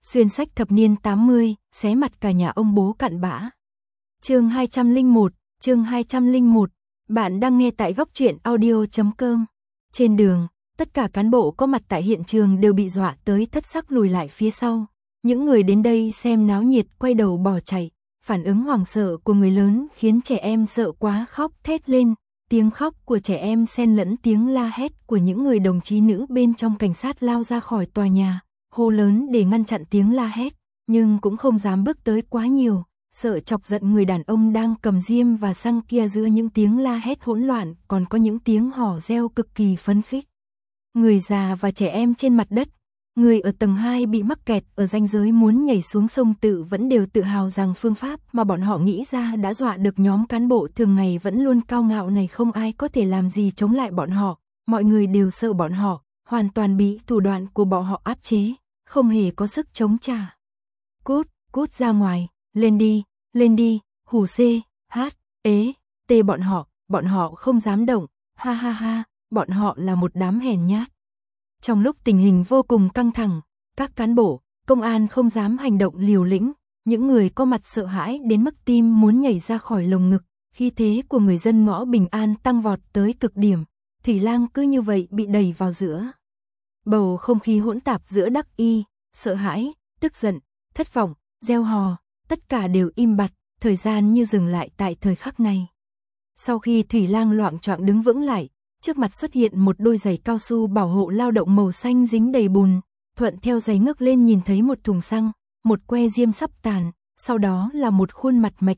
Xuyên sách thập niên 80, xé mặt cả nhà ông bố cặn bã. Chương 201, bạn đang nghe tại góc truyện audio.com. Trên đường, tất cả cán bộ có mặt tại hiện trường đều bị dọa tới thất sắc lùi lại phía sau. Những người đến đây xem náo nhiệt quay đầu bỏ chạy. Phản ứng hoảng sợ của người lớn khiến trẻ em sợ quá khóc thét lên. Tiếng khóc của trẻ em xen lẫn tiếng la hét của những người đồng chí nữ bên trong cảnh sát lao ra khỏi tòa nhà, hô lớn để ngăn chặn tiếng la hét, nhưng cũng không dám bước tới quá nhiều, sợ chọc giận người đàn ông đang cầm diêm và xăng kia. Giữa những tiếng la hét hỗn loạn còn có những tiếng hò reo cực kỳ phấn khích. Người già và trẻ em trên mặt đất, người ở tầng 2 bị mắc kẹt ở ranh giới muốn nhảy xuống sông Tự vẫn đều tự hào rằng phương pháp mà bọn họ nghĩ ra đã dọa được nhóm cán bộ thường ngày vẫn luôn cao ngạo này. Không ai có thể làm gì chống lại bọn họ, mọi người đều sợ bọn họ, hoàn toàn bị thủ đoạn của bọn họ áp chế, không hề có sức chống trả. Cút ra ngoài, lên đi, hù xê, hát, ế, tê bọn họ không dám động, ha ha ha, bọn họ là một đám hèn nhát. Trong lúc tình hình vô cùng căng thẳng, các cán bộ, công an không dám hành động liều lĩnh, những người có mặt sợ hãi đến mức tim muốn nhảy ra khỏi lồng ngực, khí thế của người dân ngõ Bình An tăng vọt tới cực điểm, Thủy Lang cứ như vậy bị đẩy vào giữa. Bầu không khí hỗn tạp giữa đắc ý, sợ hãi, tức giận, thất vọng, reo hò, tất cả đều im bặt, thời gian như dừng lại tại thời khắc này. Sau khi Thủy Lang loạng choạng đứng vững lại, trước mặt xuất hiện một đôi giày cao su bảo hộ lao động màu xanh dính đầy bùn, thuận theo giày ngước lên nhìn thấy một thùng xăng, một que diêm sắp tàn, sau đó là một khuôn mặt mạch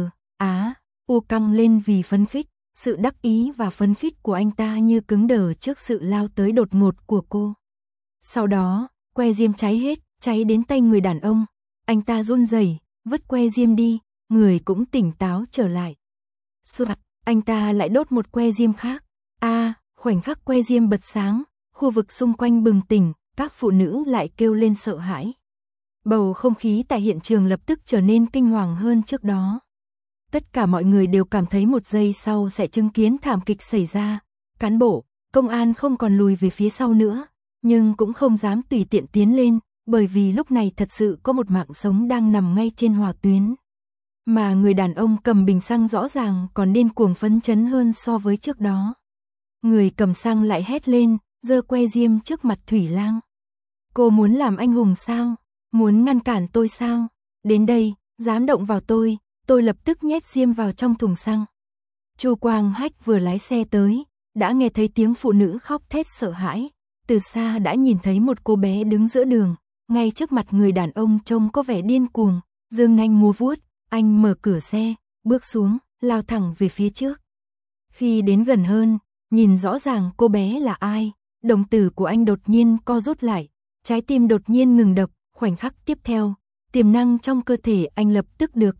U căng lên vì phấn khích, sự đắc ý và phấn khích của anh ta như cứng đờ trước sự lao tới đột ngột của cô. Sau đó, que diêm cháy hết, cháy đến tay người đàn ông, anh ta run rẩy, vứt que diêm đi, người cũng tỉnh táo trở lại. Soạt, anh ta lại đốt một que diêm khác. Khoảnh khắc que diêm bật sáng, khu vực xung quanh bừng tỉnh, các phụ nữ lại kêu lên sợ hãi. Bầu không khí tại hiện trường lập tức trở nên kinh hoàng hơn trước đó. Tất cả mọi người đều cảm thấy một giây sau sẽ chứng kiến thảm kịch xảy ra. Cán bộ, công an không còn lùi về phía sau nữa, nhưng cũng không dám tùy tiện tiến lên, bởi vì lúc này thật sự có một mạng sống đang nằm ngay trên hỏa tuyến. Mà người đàn ông cầm bình xăng rõ ràng còn điên cuồng phấn chấn hơn so với trước đó. Người cầm xăng lại hét lên, giơ que diêm trước mặt Thủy Lang. Cô muốn làm anh hùng sao? Muốn ngăn cản tôi sao? Đến đây, dám động vào tôi lập tức nhét diêm vào trong thùng xăng. Chu Quang Hách vừa lái xe tới, đã nghe thấy tiếng phụ nữ khóc thét sợ hãi, từ xa đã nhìn thấy một cô bé đứng giữa đường, ngay trước mặt người đàn ông trông có vẻ điên cuồng, giương nanh múa vuốt, anh mở cửa xe, bước xuống, lao thẳng về phía trước. Khi đến gần hơn, nhìn rõ ràng cô bé là ai, đồng tử của anh đột nhiên co rút lại, trái tim đột nhiên ngừng đập, khoảnh khắc tiếp theo, tiềm năng trong cơ thể anh lập tức được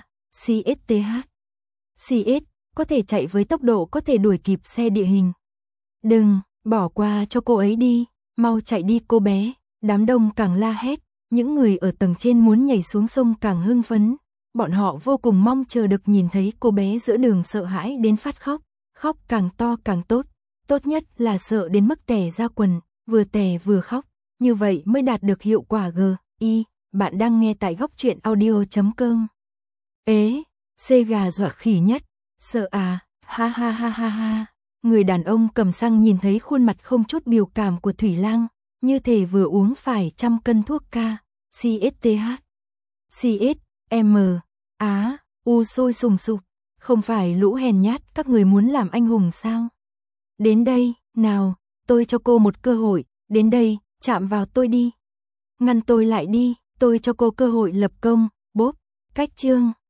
CSTH. CS, có thể chạy với tốc độ có thể đuổi kịp xe địa hình. Đừng, bỏ qua cho cô ấy đi, mau chạy đi cô bé, đám đông càng la hét, những người ở tầng trên muốn nhảy xuống sông càng hưng phấn, bọn họ vô cùng mong chờ được nhìn thấy cô bé giữa đường sợ hãi đến phát khóc. Khóc càng to càng tốt, tốt nhất là sợ đến mức tè ra quần, vừa tè vừa khóc, như vậy mới đạt được hiệu quả GI. Bạn đang nghe tại góc truyện audio.com. Ế, xê gà dọa khỉ nhất, sợ ha ha ha ha ha. Người đàn ông cầm xăng nhìn thấy khuôn mặt không chút biểu cảm của Thủy Lang, như thể vừa uống phải 100 cân thuốc CSTH. Sôi sùng sục. Không phải lũ hèn nhát các người muốn làm anh hùng sao? Đến đây, nào, tôi cho cô một cơ hội, đến đây, chạm vào tôi đi. Ngăn tôi lại đi, tôi cho cô cơ hội lập công, bốp, cách chương.